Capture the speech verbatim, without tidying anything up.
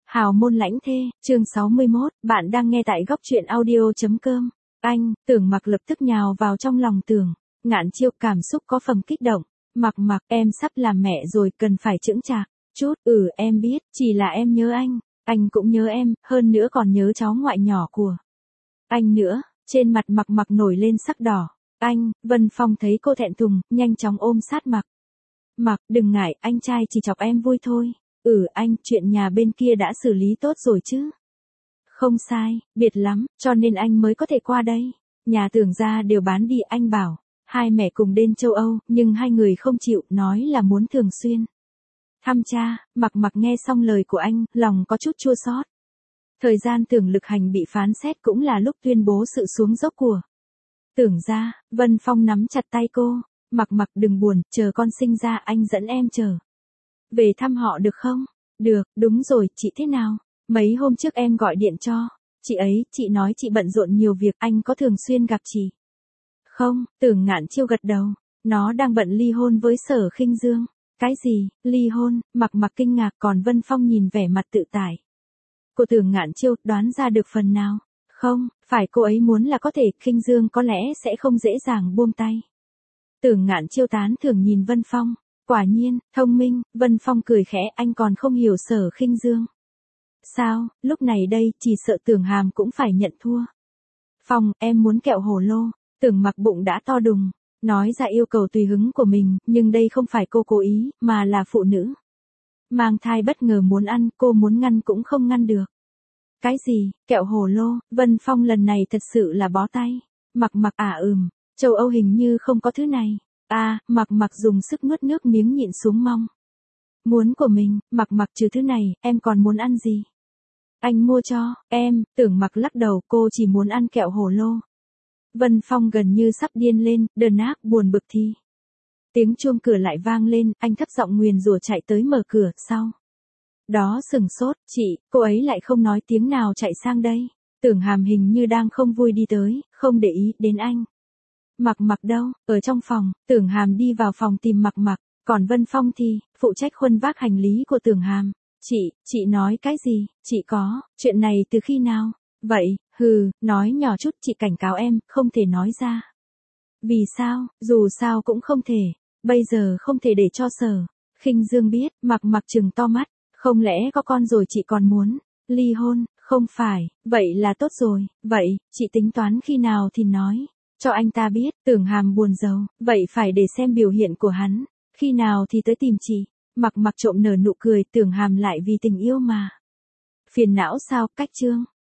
Hào môn lãnh thê, chương sáu mươi mốt, bạn đang nghe tại góc truyện audio.com. Anh, Tưởng Mặc lập tức nhào vào trong lòng Tưởng. Ngạn Chiêu cảm xúc có phần kích động. Mặc Mặc, em sắp làm mẹ rồi, cần phải chững chạc chút. Ừ, em biết, chỉ là em nhớ anh. Anh cũng nhớ em, hơn nữa còn nhớ cháu ngoại nhỏ của anh nữa. Trên mặt Mặc Mặc nổi lên sắc đỏ. Anh, Vân Phong thấy cô thẹn thùng, nhanh chóng ôm sát Mặc. Mặc, đừng ngại, anh trai chỉ chọc em vui thôi. Ừ anh, chuyện nhà bên kia đã xử lý tốt rồi chứ? Không sai, biệt lắm, cho nên anh mới có thể qua đây. Nhà Tưởng gia đều bán đi, anh bảo. Hai mẹ cùng đến châu Âu, nhưng hai người không chịu, nói là muốn thường xuyên thăm cha. Mặc Mặc nghe xong lời của anh, lòng có chút chua xót. Thời gian Tưởng Lực Hành bị phán xét cũng là lúc tuyên bố sự xuống dốc của Tưởng gia. Vân Phong nắm chặt tay cô. Mặc Mặc đừng buồn, chờ con sinh ra anh dẫn em trở về thăm họ được không? Được, đúng rồi, chị thế nào? Mấy hôm trước em gọi điện cho chị ấy, chị nói chị bận rộn nhiều việc, anh có thường xuyên gặp chị không? Tưởng Ngạn Chiêu gật đầu. Nó đang bận ly hôn với Sở Khinh Dương. Cái gì? Ly hôn? Mặc Mặc kinh ngạc, còn Vân Phong nhìn vẻ mặt tự tại của Tưởng Ngạn Chiêu, đoán ra được phần nào. Không, phải cô ấy muốn là có thể, Khinh Dương có lẽ sẽ không dễ dàng buông tay. Tưởng Ngạn Chiêu tán thưởng nhìn Vân Phong. Quả nhiên, thông minh. Vân Phong cười khẽ, anh còn không hiểu Sở Khinh Dương sao? Lúc này đây, chỉ sợ Tưởng Hàm cũng phải nhận thua. Phong, em muốn kẹo hồ lô. Tưởng Mặc bụng đã to đùng, nói ra yêu cầu tùy hứng của mình, nhưng đây không phải cô cố ý, mà là phụ nữ mang thai bất ngờ muốn ăn, cô muốn ngăn cũng không ngăn được. Cái gì? Kẹo hồ lô? Vân Phong lần này thật sự là bó tay. Mặc Mặc à ừm, châu Âu hình như không có thứ này. À, Mặc Mặc dùng sức nuốt nước miếng nhịn xuống mong muốn của mình. Mặc Mặc trừ thứ này, em còn muốn ăn gì? Anh mua cho em. Tưởng Mặc lắc đầu, cô chỉ muốn ăn kẹo hồ lô. Vân Phong gần như sắp điên lên, đờn ác buồn bực thì tiếng chuông cửa lại vang lên, anh thấp giọng nguyền rủa chạy tới mở cửa. Sau đó sừng sốt, chị, cô ấy lại không nói tiếng nào chạy sang đây. Tưởng Hàm hình như đang không vui đi tới, không để ý đến anh. Mặc Mặc đâu? Ở trong phòng. Tưởng Hàm đi vào phòng tìm Mặc Mặc, còn Vân Phong thì phụ trách khuân vác hành lý của Tưởng Hàm. Chị, chị nói cái gì? Chị có, chuyện này từ khi nào? Vậy, hừ, nói nhỏ chút, chị cảnh cáo em, không thể nói ra. Vì sao? Dù sao cũng không thể, bây giờ không thể để cho Sở Khinh Dương biết. Mặc Mặc trừng to mắt, không lẽ có con rồi chị còn muốn ly hôn? Không phải, vậy là tốt rồi, vậy, chị tính toán khi nào thì nói cho anh ta biết. Tưởng Hàm buồn rầu, vậy phải để xem biểu hiện của hắn, khi nào thì tới tìm chị. Mặc Mặc trộm nở nụ cười, Tưởng Hàm lại vì tình yêu mà phiền não sao? Cách chương